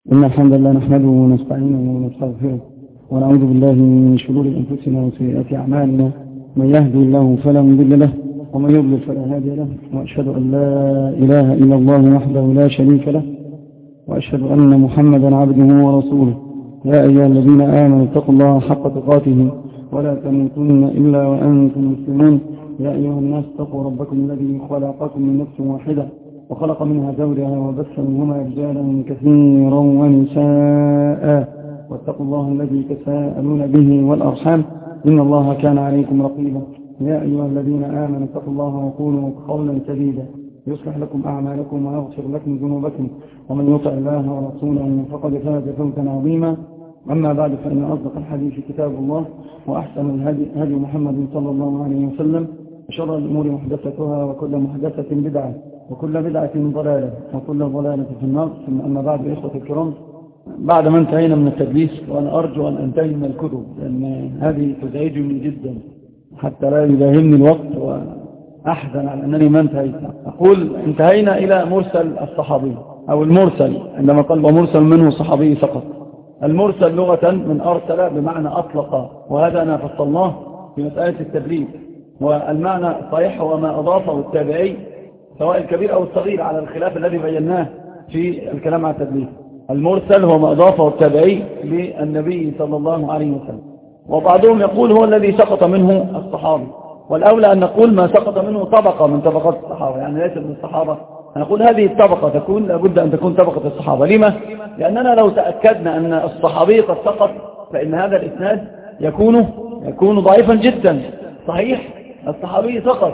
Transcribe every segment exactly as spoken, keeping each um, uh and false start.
إن الحمد لله نحمده ونستعينه ونستغفره ونعوذ بالله من شرور أنفسنا وسيئات أعمالنا. من يهدي الله فلا مضل له ومن يضلل فلا هادي له، وأشهد أن لا إله إلا الله وحده لا شريك له، وأشهد أن محمدا عبده ورسوله. يا أيها الذين آمنوا اتقوا الله حق تقاته ولا تموتن إلا وأنتم مسلمون. يا أيها الناس اتقوا ربكم الذي خلقكم من نفس واحدة وخلق منها زوجها وبث منهما رجالا كثيرا ونساء، واتقوا الله الذي تساءلون به والأرحام إن الله كان عليكم رقيبا. يا أيها الذين آمنوا اتقوا الله وقولوا قولا سديدا يصلح لكم أعمالكم ويغفر لكم ذنوبكم، ومن يطع الله ورسوله فقد فاز فوزا عظيما. أما بعد، فإن أصدق الحديث كتاب الله، وأحسن الهدي هدي محمد صلى الله عليه وسلم، وشر الأمور محدثتها، وكل محدثة بدعة، وكل بدعة ضلالة، وكل ضلالة في النار. ثم أما بعد، إخوة الكرام، بعد ما انتهينا من التدليس، وأنا أرجو أن أنتهي من الكتب لأن هذه تزعجني جدا حتى لا يداهمني الوقت وأحزن على أنني ما انتهيت. أقول انتهينا إلى مرسل الصحابي أو المرسل، عندما قال ومرسل منه صحابي سقط. المرسل لغة من أرسل بمعنى أطلق، وهذا أنا فصلناه في مسألة التدليس. والمعنى الصحيح هو ما أضافه التابعي سواء الكبير أو الصغير على الخلاف الذي بيناه في الكلام عن التدليس. المرسل هو ما أضافه التابعي للنبي صلى الله عليه وسلم، وبعضهم يقول هو الذي سقط منه الصحابي، والأولى أن نقول ما سقط منه طبقة من طبقات الصحابة، يعني ليس من الصحابة. نقول هذه الطبقة تكون لابد أن تكون طبقة الصحابة. لما؟ لأننا لو تأكدنا أن الصحابي قد سقط فإن هذا الإسناد يكون يكون ضعيفا جدا. صحيح الصحابي سقط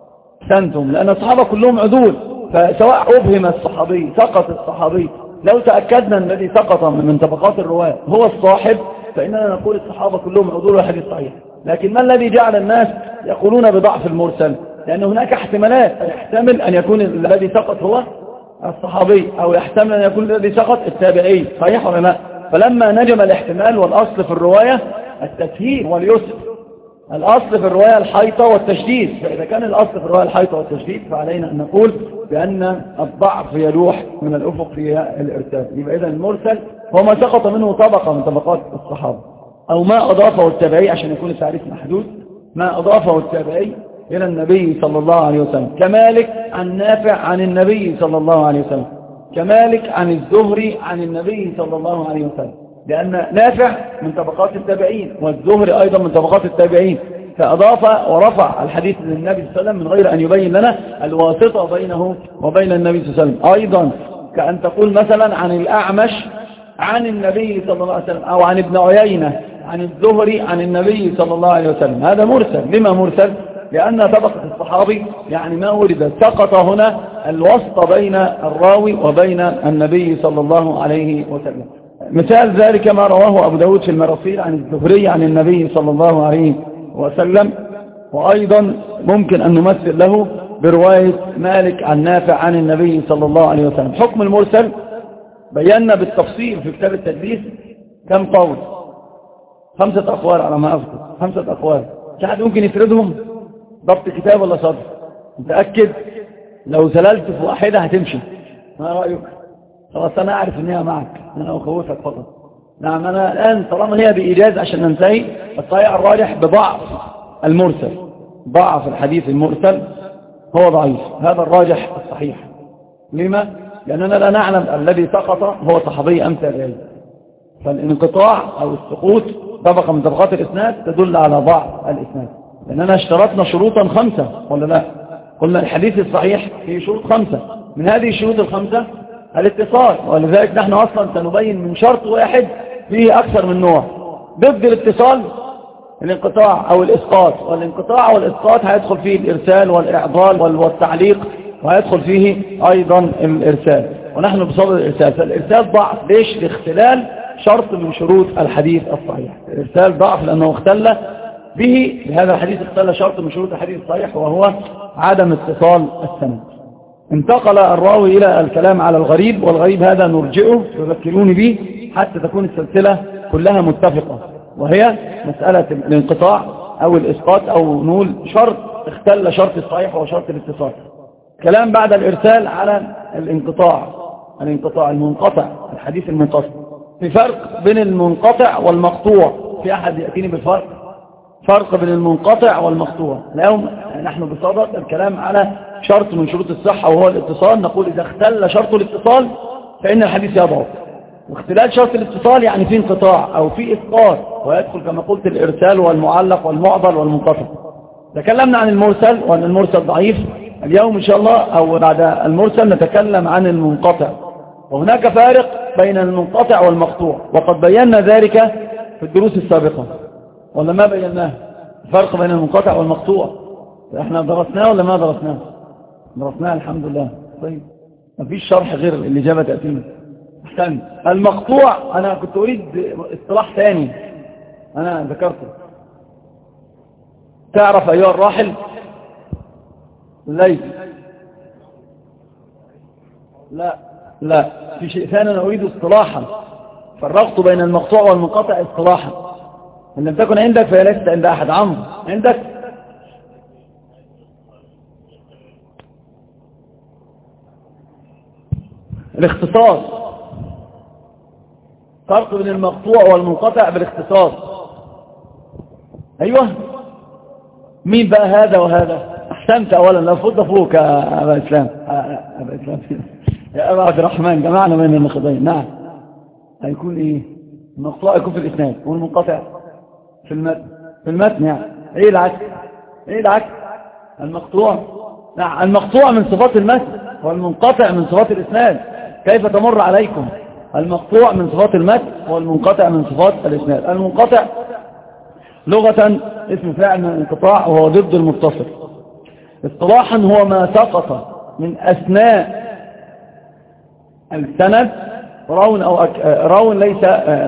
سنتم، لأن الصحابة كلهم عدول، فسواء أبهم الصحابي سقط الصحابي، لو تأكدنا أن الذي سقط من طبقات الرواة هو الصاحب فإننا نقول الصحابة كلهم عدول وحديث صحيح. لكن ما الذي جعل الناس يقولون بضعف المرسل؟ لأن هناك احتمالات، يحتمل أن يكون الذي سقط هو الصحابي، أو يحتمل أن يكون الذي سقط التابعي. صحيح ولا لا؟ فلما نجم الاحتمال، والأصل في الرواية التسهيل واليسر، الأصل في الرواية الحيطة والتشديد، فإذا كان الأصل في الرواية الحيطة والتشديد فعلينا أن نقول بأن الضعف يلوح من الأفق في الإرسال. يبقى إذن المرسل هو ما سقط منه طبقة من طبقات الصحابة، أو ما أضافه التابعي، عشان يكون التعريف محدود، ما أضافه التابعي إلى النبي صلى الله عليه وسلم، كمالك عن نافع عن النبي صلى الله عليه وسلم، كمالك عن الزهري عن النبي صلى الله عليه وسلم، لأن نافع من طبقات التابعين والزهري أيضا من طبقات التابعين، فأضاف ورفع الحديث للنبي صلى الله عليه وسلم من غير أن يبين لنا الواسطة بينه وبين النبي صلى الله عليه وسلم. أيضا كأن تقول مثلا عن الأعمش عن النبي صلى الله عليه وسلم، أو عن ابن عيينة عن الزهري عن النبي صلى الله عليه وسلم، هذا مرسل. لما مرسل؟ لأن طبقة الصحابي يعني ما ورد سقط هنا الوسط بين الراوي وبين النبي صلى الله عليه وسلم. مثال ذلك ما رواه أبو داود في المراسيل عن الزهري عن النبي صلى الله عليه وسلم، وأيضا ممكن أن نمثل له برواية مالك عن نافع عن النبي صلى الله عليه وسلم. حكم المرسل بينا بالتفصيل في كتاب التدليس كم قول، خمسة أقوال على ما أذكر، خمسة أقوال. كحد ممكن يفردهم ضبط كتاب ولا صدر؟ متأكد؟ لو زللت في واحدة هتمشي. ما رأيك؟ خلاص أنا أعرف أنها معك، أنا أخوفك فقط. نعم أنا الآن طالما هي بإيجاز عشان ننتهي، الصحيح الراجح بضعف المرسل، ضعف الحديث المرسل هو ضعيف، هذا الراجح الصحيح. لما؟ لأننا لا نعلم الذي سقط هو صحابي أم تابعي، فالانقطاع أو السقوط طبقة من طبقات الإسناد تدل على ضعف الإسناد، لأننا اشترطنا شروطا خمسة ولا لا؟ قلنا الحديث الصحيح فيه شروط خمسة، من هذه الشروط الخمسة الاتصال، ولذلك نحن أصلا سنبين من شرط واحد فيه أكثر من نوع. ضد الاتصال الانقطاع أو الإسقاط، والانقطاع والإسقاط هيدخل فيه الإرسال والإعضال والتعليق، وهيدخل فيه أيضا الإرسال، ونحن بصدد الإرسال. فالإرسال ضعف ليش؟ لاختلال شرط من شروط الحديث الصحيح. الإرسال ضعف لأنه اختل به، بهذا الحديث اختل شرط من شروط الحديث الصحيح، وهو عدم اتصال السند. انتقل الراوي إلى الكلام على الغريب، والغريب هذا نرجئه تذكروني به حتى تكون السلسلة كلها متفقة، وهي مسألة الانقطاع أو الإسقاط، أو نقول شرط اختل شرط الصحيح وشرط الاتصال. كلام بعد الإرسال على الانقطاع، الانقطاع المنقطع، الحديث المنقطع. في فرق بين المنقطع والمقطوع، في أحد يأتيني بالفرق؟ فرق بين المنقطع والمقطوع. اليوم نحن بصدد الكلام على شرط من شروط الصحة وهو الاتصال. نقول إذا اختل شرط الاتصال فإن الحديث يضعف، واختلال شرط الاتصال يعني في انقطاع أو في إسقاط، ويدخل كما قلت الإرسال والمعلق والمعضل والمنقطع. تكلمنا عن المرسل وأن المرسل ضعيف. اليوم إن شاء الله أو بعد المرسل نتكلم عن المنقطع، وهناك فارق بين المنقطع والمقطوع، وقد بينا ذلك في الدروس السابقة ولا ما بيناه؟ الفرق بين المنقطع والمقطوع احنا درسناه ولا ما درسناه؟ درسناه الحمد لله. طيب ما فيش شرح غير الإجابة تأتينا. احسن. المقطوع أنا كنت أريد اصطلاح ثاني أنا ذكرته. تعرف أيها الراحل ليس لا لا في شيء ثاني أنا أريد اصطلاحا. فرقت بين المقطوع والمنقطع اصطلاحا. إن لم تكن عندك فهي ليست عند أحد. عمرو عندك؟ الاختصاص. فرق بين المقطوع والمنقطع بالاختصاص. أيوة. مين بقى هذا وهذا؟ أحسنت. أولا لا فض فوق يا أبا إسلام أبا إسلام يا أبا عبد الرحمن جمعنا بين النقضين. نعم. هيكون إيه؟ المقطوع يكون في الإسناد والمنقطع في المتن. في المتن يعني إيه العكس؟ إيه العكس؟ المقطوع نعم المقطوع من صفات المتن والمنقطع من صفات الإسناد. كيف تمر عليكم؟ المقطوع من صفات المتن والمنقطع من صفات الإسناد. المنقطع لغة اسم فاعل من الانقطاع وهو ضد المتصل. اصطلاحا هو ما سقط من أثناء السند راون أو أك... راون ليس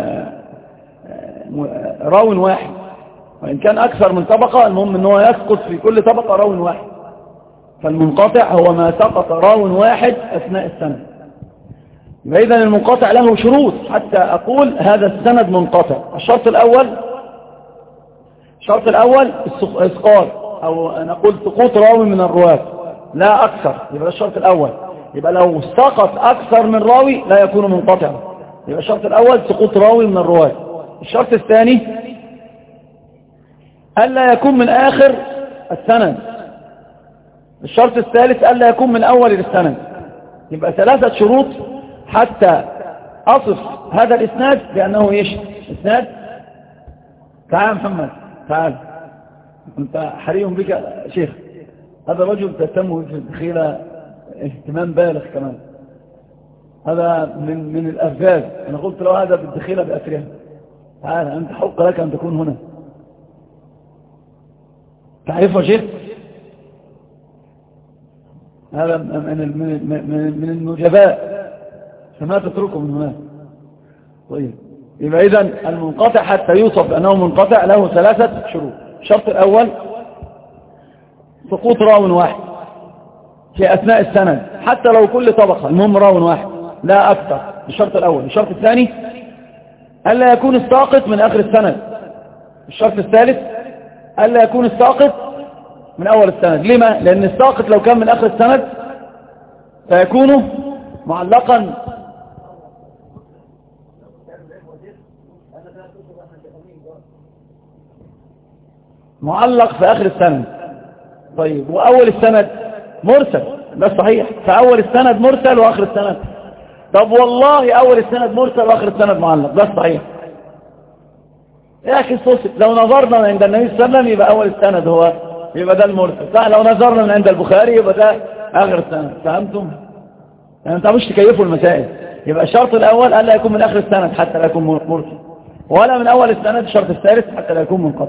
راون واحد، وإن كان أكثر من طبقة المهم أنه يسقط في كل طبقة راون واحد. فالمنقطع هو ما سقط راون واحد أثناء السند. إذا المنقطع له شروط حتى أقول هذا السند منقطع. الشرط الأول الشرط الأول إسقاط أو نقول سقوط راوي من الرواة لا أكثر. يبقى الشرط الأول. يبقى لو سقط أكثر من راوي لا يكون منقطعا. يبقى الشرط الأول سقوط راوي من الرواة. الشرط الثاني ألا يكون من آخر السند. الشرط الثالث ألا يكون من أول السند. يبقى ثلاثة شروط حتى أصف هذا الإسناد بأنه إيش؟ إسناد. تعال محمد تعال، أنت حريم بك يا شيخ. هذا رجل تهتم في الدخيلة اهتمام بالغ كمان. هذا من من الأفجاز. أنا قلت له هذا بالدخيلة بأسرها. تعال أنت حق لك أن تكون هنا. تعرفه شيخ؟ هذا من من من النجباء فما تتركه من هناك. طيب يبقى إذن المنقطع حتى يوصف أنه منقطع له ثلاثة شروط. الشرط الأول سقوط راو واحد في أثناء السند حتى لو كل طبقة المهم راو واحد لا أكثر. الشرط الأول. الشرط الثاني ألا يكون الساقط من آخر السند. الشرط الثالث ألا يكون الساقط من أول السند. لما؟ لأن الساقط لو كان من آخر السند فيكون معلقا معلق في آخر السند. طيب وأول السند مرسل. ده صحيح. فأول السند مرسل وآخر السند. طب والله أول السند مرسل وآخر السند معلق. ده صحيح. لكن صوصت لو نظرنا من عند النبي صلى الله عليه وسلم يبقى أول السند هو يبقى ده المرسل صح. لو نظرنا من عند البخاري يبقى ده آخر السند. فهمتم؟ يعني انت مش تكيفوا المسائل. يبقى الشرط الأول ألا يكون من آخر السند حتى لا يكون مرسل، ولا من أول السند. الشرط الثالث حتى لا يكون منقطع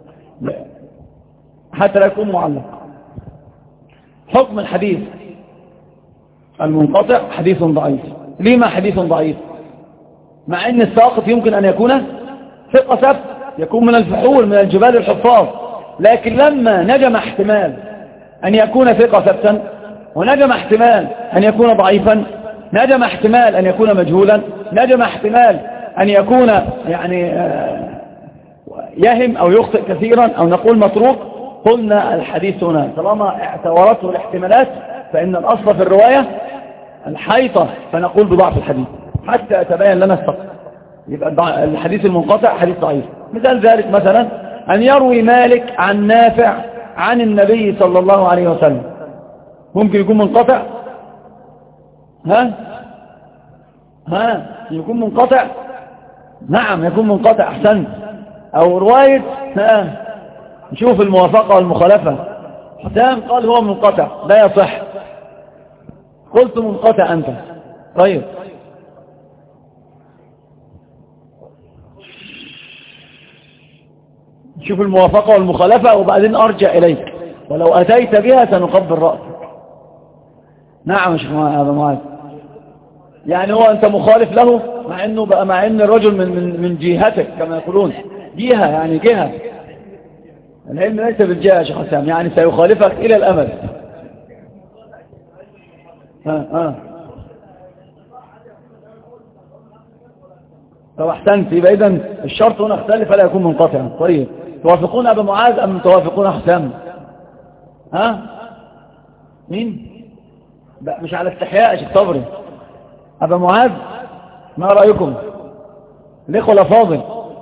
حتى لا يكون معلق. حكم الحديث المنقطع حديث ضعيف. لما حديث ضعيف؟ مع ان الساقط يمكن ان يكون ثقة ثبت، يكون من الفحول من الجبال الحفاظ، لكن لما نجم احتمال ان يكون ثقة ثبتا، ونجم احتمال ان يكون ضعيفا، نجم احتمال ان يكون مجهولا، نجم احتمال ان يكون يعني يهم او يخطئ كثيرا او نقول متروك، قلنا الحديث هنا طالما اعتبرته الاحتمالات فإن الأصل في الرواية الحيطة فنقول بضعف الحديث حتى يتبين لنا السقط. يبقى الحديث المنقطع حديث ضعيف. مثال ذلك مثلا أن يروي مالك عن نافع عن النبي صلى الله عليه وسلم، ممكن يكون منقطع؟ ها ها يكون منقطع؟ نعم يكون منقطع. أحسنت. أو رواية ها نشوف الموافقة والمخالفة. حسام قال هو منقطع لا يصح، قلت منقطع أنت. طيب شوف الموافقة والمخالفة وبعدين أرجع إليك، ولو أتيت بها سنقبل رأسك. نعم يا شيخ أبا معاذ، يعني هو أنت مخالف له مع أنه بقى مع أن الرجل من, من, من جهتك كما يقولون، جهة يعني جهة. العلم ليس بالجهة يا شيخ حسام، يعني سيخالفك إلى الأمد. ها ها طب احسنت. يبقى إذن الشرط هنا اختلف فلا يكون منقطعا. طيب توافقون أبا معاذ أم توافقون حسام؟ ها مين؟ مش على استحياء يا شيخ صبري. أبا معاذ ما رأيكم الإخوة الأفاضل؟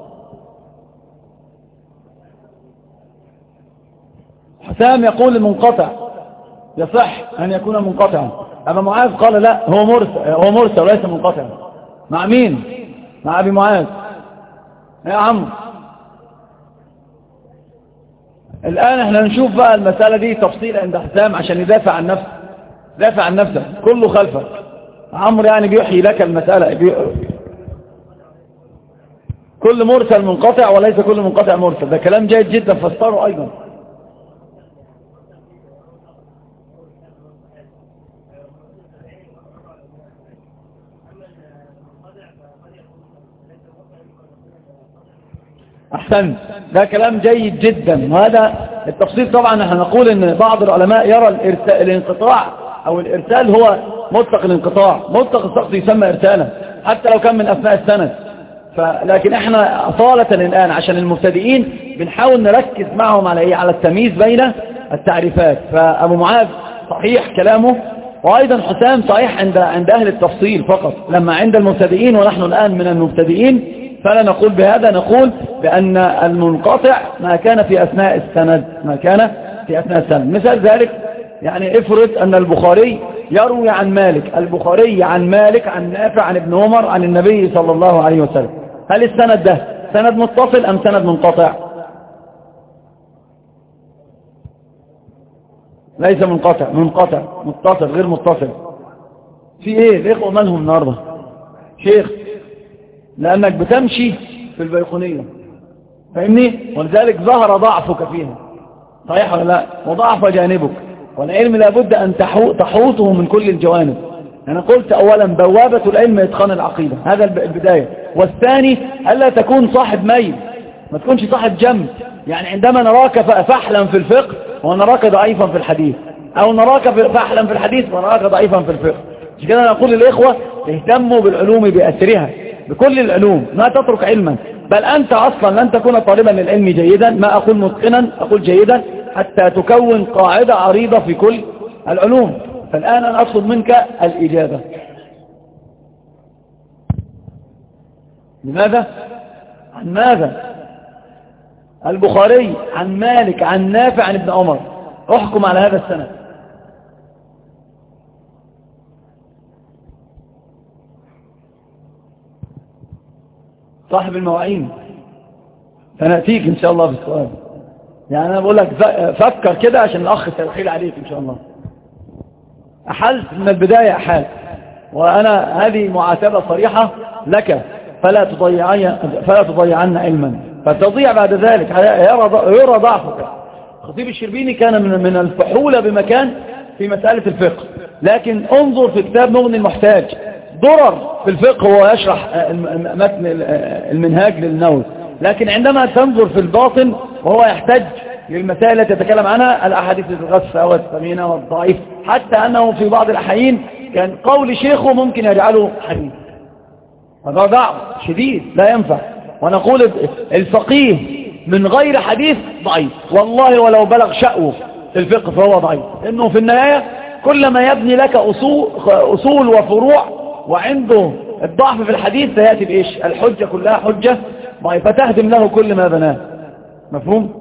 حسام يقول المنقطع يصح أن يكون منقطعا. أبا معاذ قال لا هو مرسل، هو مرسل وليس منقطعا. مع مين؟ مع أبي معاذ. يا عم الآن احنا نشوف بقى المسألة دي تفصيل عند حسام عشان يدافع عن نفسه. دافع عن نفسه كله خلفك. عمرو يعني بيحيي لك المسألة بي... كل مرسل منقطع وليس كل منقطع مرسل. ده كلام جيد جدا فسره أيضا. أحسن. ده كلام جيد جدا. وهذا التفصيل طبعا احنا نقول ان بعض العلماء يرى الانقطاع او الارسال هو مطلق الانقطاع. مطلق السقط يسمى ارسالا حتى لو كان من اثناء السند. لكن احنا أصالة الآن عشان المبتدئين بنحاول نركز معهم على ايه؟ على التمييز بين التعريفات. فأبو معاذ صحيح كلامه، وأيضا حسام صحيح عند عند أهل التفصيل فقط. لما عند المبتدئين ونحن الآن من المبتدئين فلا نقول بهذا، نقول بأن المنقطع ما كان في أثناء السند، ما كان في أثناء السند. مثال ذلك يعني افرض أن البخاري يروي عن مالك، البخاري عن مالك عن نافع عن ابن عمر عن النبي صلى الله عليه وسلم. هل السند ده سند متصل أم سند منقطع؟ ليس منقطع، منقطع متصل غير متصل. في ايه الإخوة مالهم النهاردة شيخ؟ لأنك بتمشي في البيقونية فاهمني، ولذلك ظهر ضعفك فيها. صحيح ولا لا؟ وضعف جانبك، والعلم لابد أن تحوطه من كل الجوانب. أنا قلت أولا بوابة العلم إتقان العقيدة، هذا البداية. والثاني ألا تكون صاحب ميل، ما تكونش صاحب جنب. يعني عندما نراك فحلا في الفقه ونراك ضعيفا في الحديث، أو نراك فحلا في الحديث ونراك ضعيفا في الفقه. مش كده نقول للإخوة اهتموا بالعلوم بأسرها، بكل العلوم، ما تترك علما. بل أنت أصلا لن تكون طالبا للعلم جيدا، ما أقول متقنا، أقول جيدا، حتى تكون قاعدة عريضة في كل العلوم. فالآن أنا أطلب منك الإجابة. لماذا؟ عن ماذا؟ البخاري عن مالك عن نافع عن ابن عمر، احكم على هذا السند. صاحب المواعين فنأتيك إن شاء الله بالسؤال. يعني أنا بقول لك فكر كده عشان الأخ سيحيل عليك إن شاء الله. أحلت من البداية أحال، وأنا هذه معاتبة صريحة لك، فلا تضيعن فلا تضيعن علما فتضيع بعد ذلك، يرى يرى ضعفك. خطيب الشربيني كان من من الفحولة بمكان في مسألة الفقه، لكن انظر في كتاب مغني المحتاج ضرر في الفقه وهو يشرح متن المنهاج للنووي. لكن عندما تنظر في الباطن وهو يحتاج للمسائل التي يتكلم عنها، الأحاديث الغثة والثمينة والضعيف، حتى أنه في بعض الأحيان كان قول شيخه ممكن يجعله حديث. هذا ضعف شديد لا ينفع. ونقول الفقيه من غير حديث ضعيف، والله ولو بلغ شأوه في الفقه فهو ضعيف، لأنه في النهاية كلما يبني لك أصول, أصول وفروع وعنده الضعف في الحديث سيأتي بإيش؟ الحجة كلها حجة فتهدم له كل ما بناه. مفهوم؟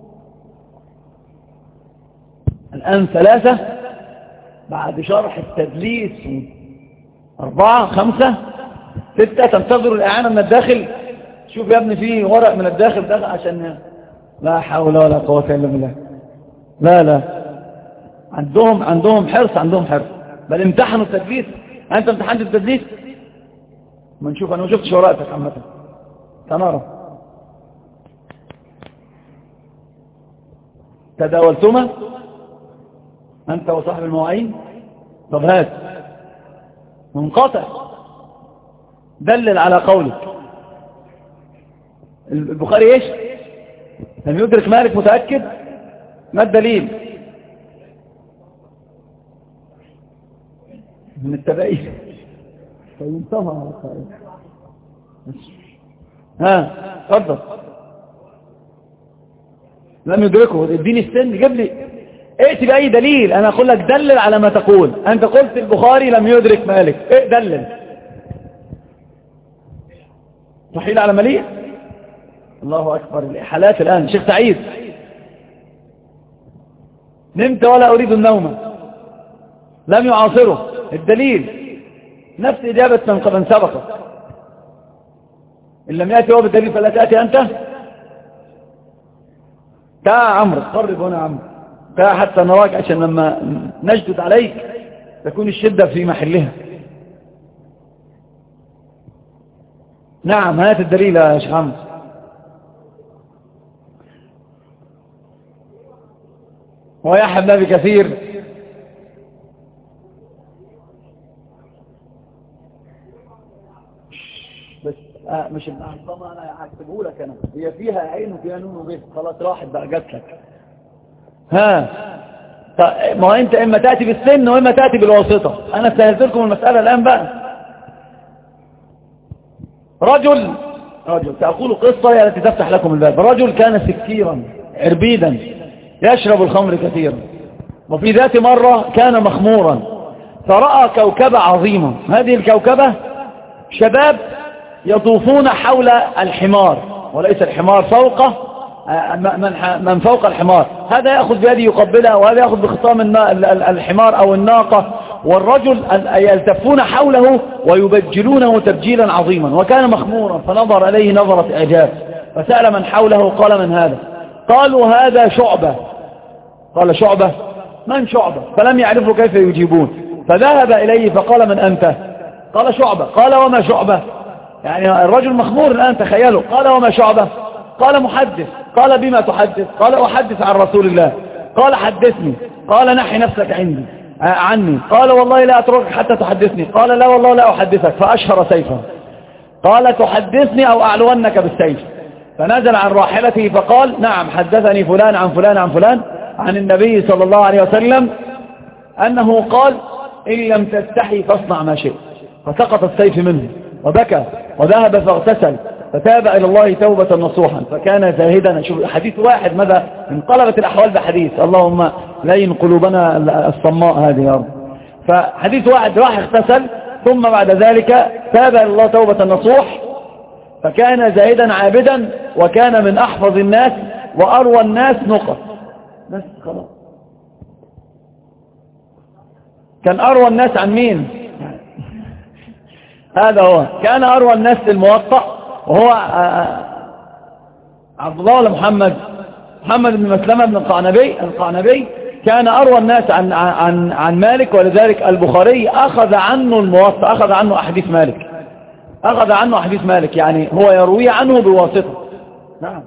الآن ثلاثة بعد شرح التدليس، أربعة، خمسة، ستة، تنتظر الإعانة من الداخل. شوف يا ابني فيه ورق من الداخل داخل عشان لا حول ولا قوة إلا بالله. لا لا عندهم عندهم حرص عندهم حرص بل امتحنوا التدليس. أنت امتحنت التدليس؟ ما نشوف. أنا ما شفتش ورقتك عامة. تنارى تداولتما أنت وصاحب المواعين؟ طب هات منقطع دلل على قولك. البخاري ايش؟ لم يدرك مالك، متأكد؟ ما الدليل؟ من التبعيد فينتهى على القائل. ها اتفضل. لم يدركه. اديني السن، جيب لي ائتي بأي دليل. انا اقول لك دلل على ما تقول. انت قلت البخاري لم يدرك مالك، ايه دلل؟ تحيل على مليء. الله اكبر. الإحالات الان. شيخ سعيد نمت ولا اريد النوم. لم يعاصره. الدليل نفس اجابة من سبقك. ان لم يأتي هو بالدليل فلا تأتي انت. تعال عمرو قرب هنا عمرو، تعال حتى نراك عشان لما نجدد عليك تكون الشدة في محلها. نعم هات الدليل يا شيخ عمرو. ويحيى بن ابي كثير بس آه مش الأعظم. انا هكتبه لك انا. هي فيها عين وفيها نون وبيت. خلاص راحت بقى جات لك. ها ما هو انت اما تأتي بالسن واما تأتي بالواسطة. انا سهلت لكم المسألة الان بقى. رجل رجل تأقول قصة هي التي تفتح لكم الباب. رجل كان سكيرا عربيدا يشرب الخمر كثيرا، وفي ذات مرة كان مخمورا فرأى كوكبة عظيمة. هذه الكوكبة شباب يطوفون حول الحمار، وليس الحمار فوقه، من فوق الحمار. هذا يأخذ بيده يقبلها، وهذا يأخذ بخطام الحمار أو الناقة، والرجل يلتفون حوله ويبجلونه تبجيلا عظيما. وكان مخمورا فنظر إليه نظرة إعجاب، فسأل من حوله قال من هذا؟ قالوا هذا شعبة. قال شعبة؟ من شعبة؟ فلم يعرفوا كيف يجيبون. فذهب إليه فقال من أنت؟ قال شعبة. قال وما شعبة؟ يعني الرجل مخمور الآن تخيلوا. قال وما شعبة؟ قال محدث. قال بما تحدث؟ قال أحدث عن رسول الله. قال حدثني. قال نحي نفسك عندي عني. قال والله لا أتركك حتى تحدثني. قال لا والله لا أحدثك. فأشهر سيفا. قال تحدثني أو أعلونك بالسيف. فنزل عن راحلته فقال نعم حدثني فلان عن فلان عن فلان عن النبي صلى الله عليه وسلم أنه قال إن لم تستحي فاصنع ما شئت. فسقط السيف منه وبكى وذهب فاغتسل فتاب إلى الله توبة نصوحا فكان زاهدا. شوف حديث واحد ماذا انقلبت الأحوال بحديث. اللهم لين قلوبنا الصماء هذه يا رب. فحديث واحد راح اغتسل ثم بعد ذلك تاب إلى الله توبة نصوح فكان زاهدا عابدا وكان من أحفظ الناس وأروى الناس نقط. بس خلاص. كان أروى الناس عن مين؟ هذا هو. كان أروى الناس الموطأ وهو عبد الله ولا محمد محمد بن مسلمة بن القعنبي القعنبي كان أروى الناس عن عن عن مالك، ولذلك البخاري أخذ عنه الموطأ، أخذ عنه أحاديث مالك أخذ عنه أحاديث مالك يعني هو يروي عنه بواسطة. نعم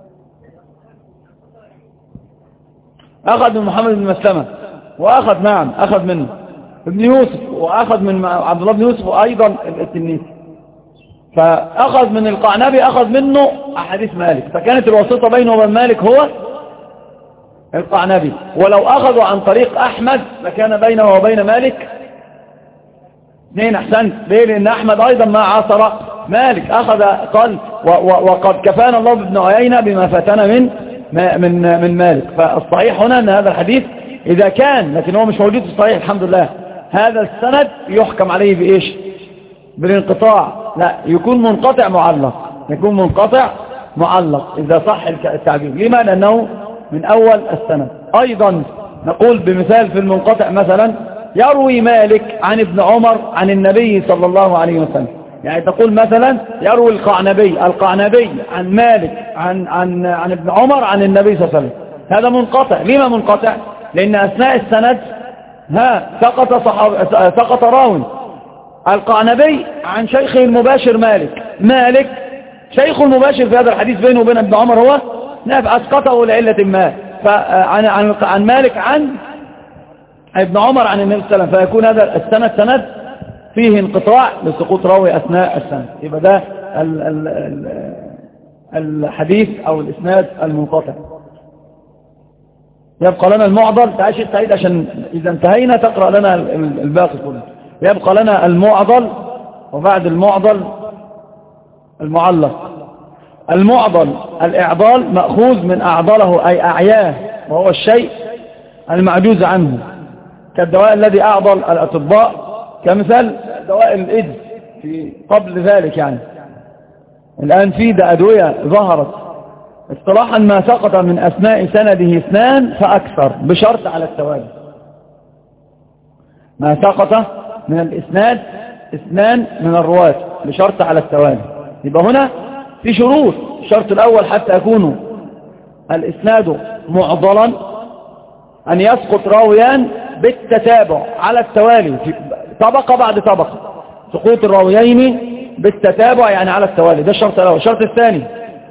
أخذ من محمد بن مسلمة وأخذ نعم أخذ منه ابن يوسف وأخذ من عبد الله بن يوسف وأيضا التلميذي. فأخذ من القعنبي أخذ منه أحاديث مالك، فكانت الواسطة بينه وبين مالك هو القعنبي. ولو أخذوا عن طريق أحمد لكان بينه وبين مالك اثنين. أحسنت. ليه؟ لأن أحمد أيضا ما عاصر مالك أخذ قال وقد كفانا الله بابن عيينة بما فاتنا من من من مالك. فالصحيح هنا أن هذا الحديث إذا كان لكن هو مش موجود في الصحيح الحمد لله هذا السند يحكم عليه بإيش؟ بالانقطاع. لا، يكون منقطع معلق، يكون منقطع معلق إذا صح التعبير. لما؟ لأنه من أول السند. أيضا نقول بمثال في المنقطع مثلا يروي مالك عن ابن عمر عن النبي صلى الله عليه وسلم. يعني تقول مثلا يروي القعنبي القعنبي عن مالك عن عن عن ابن عمر عن النبي صلى الله عليه وسلم. هذا منقطع. لما منقطع؟ لأن أثناء السند ها سقط صحاب سقط راوي. القعنبي عن شيخه المباشر مالك مالك شيخ المباشر في هذا الحديث بينه وبين ابن عمر هو نافع أسقطه لعلة ما. فعن عن عن مالك عن ابن عمر عن النبي صلى الله عليه وسلم، فيكون هذا السند سند فيه انقطاع لسقوط راوي أثناء السند. يبقى ده ال ال ال الحديث أو الإسناد المنقطع. يبقى لنا المعضل. تعال شيخ سعيد عشان إذا انتهينا تقرأ لنا الباقي كله. يبقى لنا المعضل، وبعد المعضل المعلق. المعضل الإعضال مأخوذ من أعضله أي أعياه، وهو الشيء المعجوز عنه، كالدواء الذي أعضل الأطباء، كمثال دواء الإيدز في قبل ذلك. يعني الآن في أدوية ظهرت اصطلاحا ما سقط من أثناء سنده اثنان فأكثر بشرط على التوالي. ما سقط من الإسناد اثنان من الرواة بشرط على التوالي. يبقى هنا في شروط. الشرط الأول حتى يكون الإسناد معضلا أن يسقط راويان بالتتابع على التوالي في طبقة بعد طبقة. سقوط الراويين بالتتابع يعني على التوالي، ده الشرط الأول. الشرط الثاني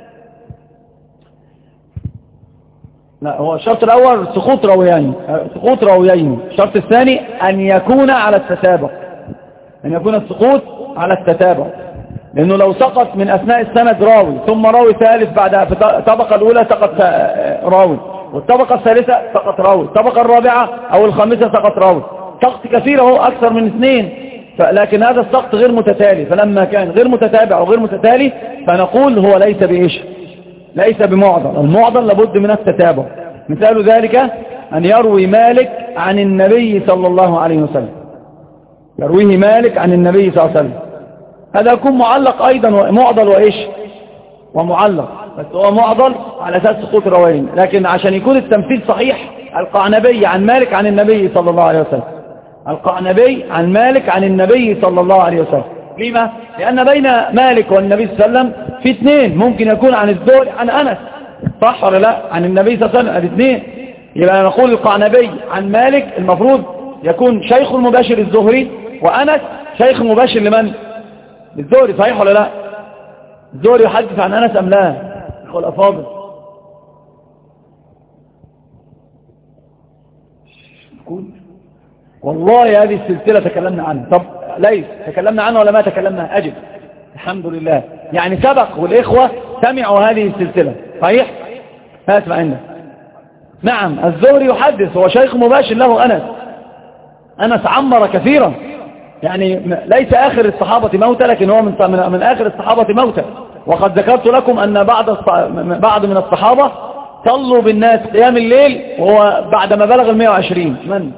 لا هو الشرط الأول سقوط راويين سقوط راويين الشرط الثاني أن يكون على التتابع، أن يكون السقوط على التتابع. لأنه لو سقط من أثناء السند راوي ثم راوي ثالث بعدها، في الطبقة الأولى سقط راوي، والطبقة الثالثة سقط راوي، الطبقة الرابعة أو الخامسة سقط راوي. سقط كثير هو أكثر من اثنين، لكن هذا السقط غير متتالي. فلما كان غير متتابع أو غير متتالي فنقول هو ليس بإيش؟ ليس بمعضل. المعضل لابد من التتابع. مثال ذلك أن يروي مالك عن النبي صلى الله عليه وسلم، يرويه مالك عن النبي صلى الله عليه وسلم، هذا يكون معلق أيضا، معضل وإيش؟ ومعلق، بس هو معضل على أساس سقوط الراويين. لكن عشان يكون التمثيل صحيح القعنبي عن مالك عن النبي صلى الله عليه وسلم، القعنبي عن مالك عن النبي صلى الله عليه وسلم. لما؟ لأن بين مالك والنبي صلى الله عليه وسلم في اثنين، ممكن يكون عن الزهري عن أنس، صح ولا لا؟ عن النبي صلى الله عليه وسلم الاثنين. يبقى نقول القعنبي عن مالك المفروض يكون شيخ المباشر الزهري، وأنس شيخ مباشر لمن؟ للزهري، صحيح ولا لا؟ الزهري يحدث عن أنس أم لا؟ أخوة الأفاضل، والله هذه السلسلة تكلمنا عنها. طب ليس تكلمنا عنها ولا ما تكلمنا؟ أجل، الحمد لله، يعني سبق والإخوة سمعوا هذه السلسلة، صحيح؟ هاتف عندنا. نعم، الزهري يحدث، هو شيخ مباشر له أنس. أنس عمر كثيرا، يعني ليس آخر الصحابة موتى، لكن هو من من آخر الصحابة موتى. وقد ذكرت لكم أن بعض بعض من الصحابة صلوا بالناس قيام الليل وهو بعدما بلغ المئة وعشرين. من؟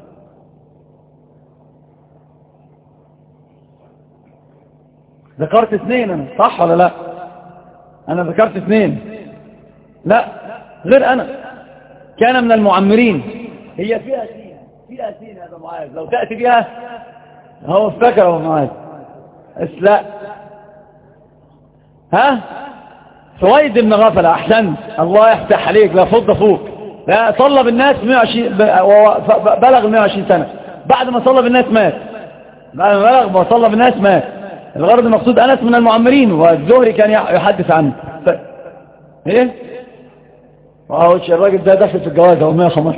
ذكرت اثنين أنا، صح ولا لا؟ أنا ذكرت اثنين، لا غير أنا، كان من المعمرين. هي فيها سين، فيها سين هذا معاذ، لو تأتي بها هو افتكر هو معاذ. لا، ها سويد بن غفلة، أحسنت، الله يفتح عليك، لا فض فوق. لا، صلى بالناس مئة وعشرين، بلغ مئة وعشرين سنة، بعد ما صلى بالناس مات، بعد ما بلغ ما صلى بالناس مات. الغرض المقصود أنس من المعمرين، والزهري كان يحدث عنه. ف... ايه وهوش الراجل ده دخل في الجواز هو مئة وخمسة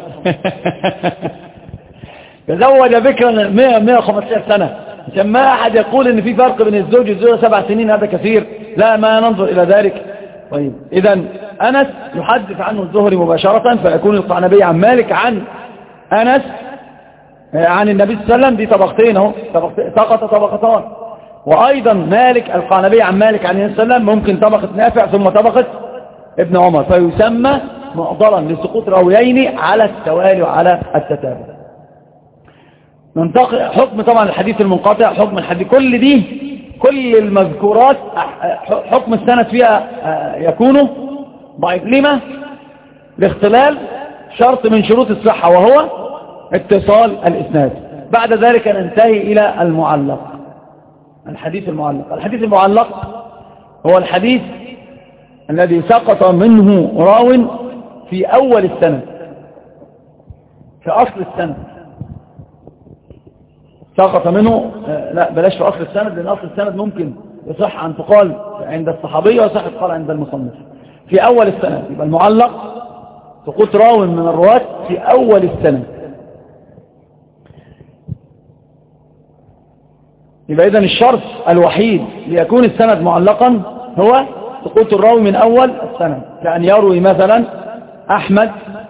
تزوج بكرا مئة مئة وخمسة سنة، عشان ما أحد يقول إن في فرق بين الزوج والزوجة سبع سنين، هذا كثير، لا ما ننظر إلى ذلك. طيب إذا أنس يحدث عنه الزهري مباشرة، فيكون القعنبي عن مالك عن أنس عن النبي صلى الله عليه وسلم، دي طبقتين اهو، سقط طبقتان. وأيضا مالك القعنبي عن مالك عن النبي صلى الله عليه وسلم ممكن طبقة نافع ثم طبقة ابن عمر، فيسمى معضلا لسقوط راويين على التوالي وعلى التتابع. ننتقل حكم طبعا الحديث المنقطع، حكم الحديث، كل دي كل المذكورات حكم السند فيها يكون ضعيف. لما؟ لاختلال شرط من شروط الصحة وهو اتصال الإسناد. بعد ذلك ننتهي إلى المعلق. الحديث المعلق الحديث المعلق هو الحديث الذي سقط منه راو في أول السند، في أصل السند سقط منه، لا بلاش في أصل السند، لأن أصل السند ممكن يصح أن تقال عند الصحابي ويصح أن تقال عند المصنف. في أول السند يبقى المعلق سقوط راو من الرواة في أول السند. يبقى إذن الشرط الوحيد ليكون السند معلقا هو سقوط الراوي من أول السند، كأن يروي مثلا أحمد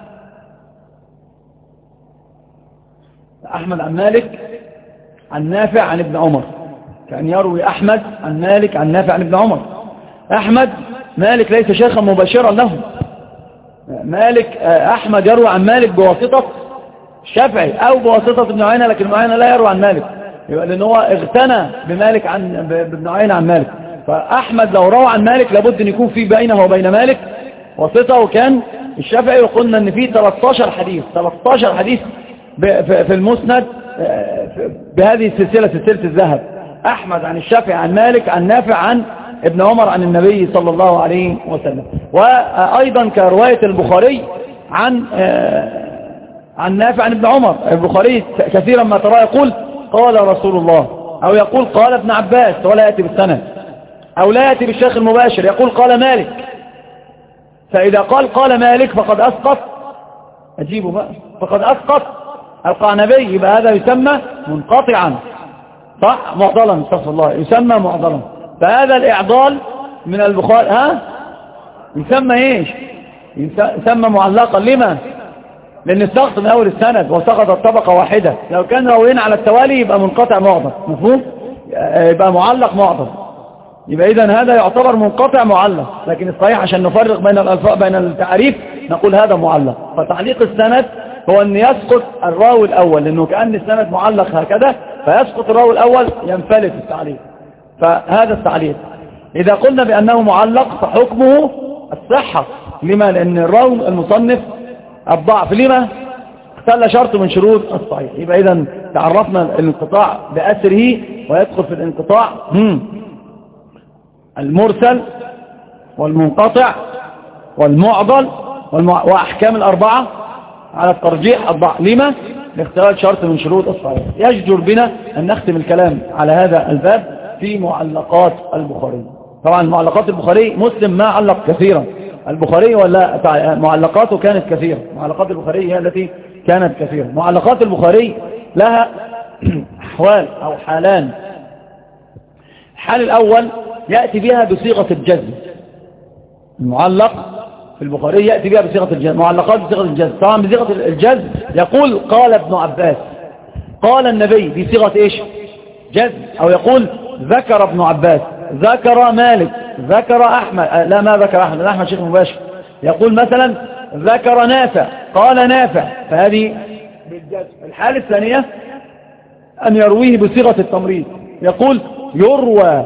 أحمد عن مالك عن نافع عن ابن عمر، كأن يروي أحمد عن مالك عن نافع عن ابن عمر. أحمد مالك ليس شيخا مباشرا له، مالك أحمد يروي عن مالك بواسطة الشافعي أو بواسطة ابن عيينة، لكن ابن عيينة لا يروي عن مالك، يبقى لأن هو اغتنى بمالك عن بابن عيينة عن مالك. فأحمد لو روى عن مالك لابد أن يكون في بينه وبين مالك واسطة، وكان الشافعي وقلنا أن فيه ثلاثة عشر حديث ثلاثة عشر حديث في المسند بهذه السلسلة، سلسلة الذهب، أحمد عن الشافعي عن مالك عن نافع عن ابن عمر عن النبي صلى الله عليه وسلم. وأيضا كرواية البخاري عن عن نافع عن ابن عمر. البخاري كثيرا ما ترى يقول قال رسول الله، أو يقول قال ابن عباس ولا يأتي بالسند، أو لا يأتي بالشيخ المباشر، يقول قال مالك. فإذا قال قال مالك فقد أسقط، أجيبه بقى، فقد أسقط القعنبي، يبقى هذا يسمى منقطعا، صح؟ معضلا، استغفر الله، يسمى معضلا. فهذا الإعضال من البخاري ها يسمى ايش؟ يسمى معلقا. لما؟ لأن السقط من أول السند وسقطت طبقة واحدة. لو كان راويين على التوالي يبقى منقطع معضل، مفهوم؟ يبقى معلق معضل. يبقى إذن هذا يعتبر منقطع معلق، لكن الصحيح عشان نفرق بين الألفاظ بين التعريف نقول هذا معلق. فتعليق السند هو أن يسقط الراوي الأول، لأنه كأن السند معلق هكذا، فيسقط الراوي الأول ينفلت التعليق. فهذا التعليق إذا قلنا بأنه معلق فحكمه الصحة. لما؟ لأن الراوي المصنف الضعف. لما؟ اختل شرط من شروط الصحيح. يبقى إذن تعرفنا الانقطاع بأسره، ويدخل في الانقطاع المرسل والمنقطع والمعضل والمع... وأحكام الأربعة على الترجيح الضعف. لما؟ لاختلال شرط من شروط الصحيح. يجدر بنا أن نختم الكلام على هذا الباب في معلقات البخاري. طبعا معلقات البخاري مسلم ما علق كثيرا، البخاري ولا معلقاته كانت كثيرة، معلقات البخاري هي التي كانت كثيرة. معلقات البخاري لها أحوال أو حالان. الحال الأول يأتي بها بصيغة الجزم. المعلق في البخاري يأتي بها بصيغة الجزم، معلقات بصيغة الجزم. طبعا بصيغة الجزم يقول قال ابن عباس، قال النبي، بصيغة ايش؟ جزم. أو يقول ذكر ابن عباس، ذكر مالك، ذكر أحمد، لا ما ذكر أحمد، أحمد شيخ مباشر. يقول مثلا ذكر نافع، قال نافع، فهذه بالجزم. الحالة الثانية أن يرويه بصيغة التمريض، يقول يروى،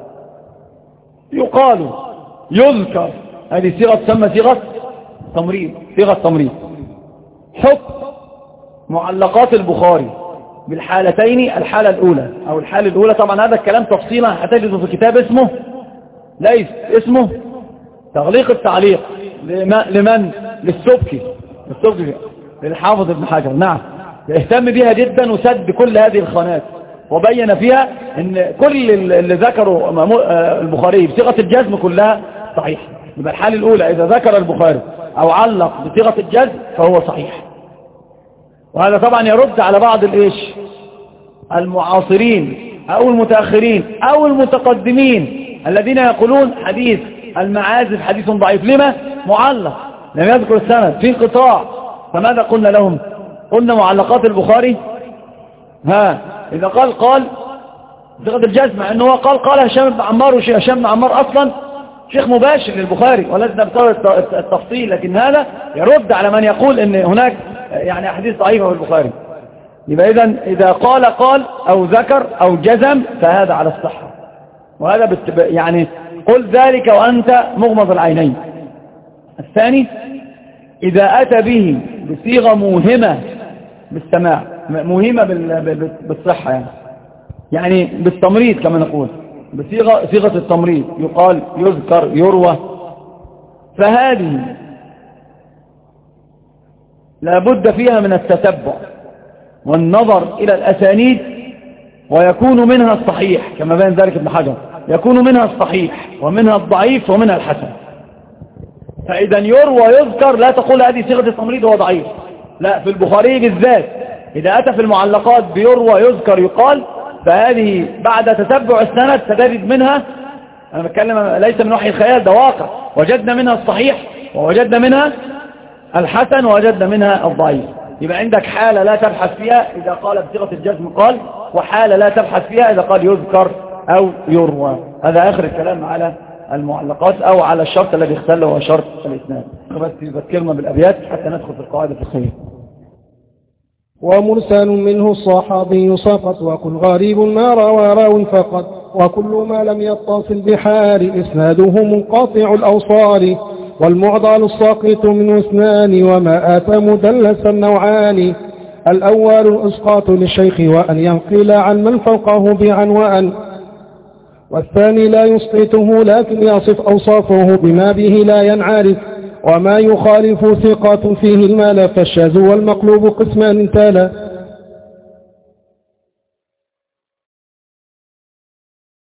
يقال، يذكر، هذه صيغة تسمى صيغة تمريض، صيغة تمريض. حكم معلقات البخاري بالحالتين، الحالة الأولى أو الحالة الأولى، طبعا هذا الكلام تفصيلا هتجده في كتاب اسمه ليس اسمه تغليق التعليق لمن؟ للسبكي، للسبكي للحافظ ابن حجر. نعم، يهتم بها جدا وسد كل هذه الخانات، وبين فيها ان كل اللي ذكروا البخاري بصيغة الجزم كلها صحيح. يبقى الحالة الأولى إذا ذكر البخاري أو علق بصيغة الجزم فهو صحيح. وهذا طبعا يرد على بعض الايش المعاصرين او المتأخرين او المتقدمين الذين يقولون حديث المعازف حديث ضعيف. لما؟ معلق، لم يذكر السند، في انقطاع. فماذا قلنا لهم؟ قلنا معلقات البخاري ها اذا قال قال بصيغة الجزم، مع انه قال قال هشام بن عمار، وهشام بن عمار اصلا شيخ مباشر للبخاري ولسنا بطور التفصيل، لكن هذا يرد على من يقول ان هناك يعني احاديث ضعيفة في البخاري. يبقى إذا إذا قال قال أو ذكر أو جزم فهذا على الصحة، وهذا بالتب... يعني قل ذلك وأنت مغمض العينين. الثاني إذا أتى به بصيغة موهمة بالسماع، موهمة بال... بالصحة، يعني يعني بالتمريض كما نقول، بصيغة صيغة التمريض، يقال يذكر يروى، فهذه لابد فيها من التتبع والنظر إلى الأسانيد، ويكون منها الصحيح كما بين ذلك ابن حجر، يكون منها الصحيح ومنها الضعيف ومنها الحسن. فإذا يروى يذكر لا تقول هذه صيغة التمريض هو ضعيف، لا، في البخاري بالذات إذا أتى في المعلقات بيروى يذكر يقال، فهذه بعد تتبع السند تجد منها، أنا بتكلم ليس من وحي الخيال، ده واقع، وجدنا منها الصحيح ووجدنا منها الحسن ووجدنا منها الضعيف. يبقى عندك حالة لا تبحث فيها إذا قال بصيغة الجزم قال، وحالة لا تبحث فيها إذا قال يذكر أو يروى. هذا آخر الكلام على المعلقات أو على الشرط الذي اختله هو شرط الإسناد. بس بذكرنا بالأبيات حتى ندخل في القواعد الفقهية. ومرسل منه الصحابي سقط، وكل غريب ما روى راو فقط، وكل ما لم يتصل بحال إسناده منقطع الأوصال، والمعضل الساقط من اثنان، وما آتى مدلسا نوعان. الأول الإسقاط للشيخ وأن ينقل عن من فوقه بعنوان، والثاني لا يسقطه لكن يصف أوصافه بما به لا ينعرف، وما يخالف ثقات فيه المال، فالشاذ والمقلوب قسمان تالا.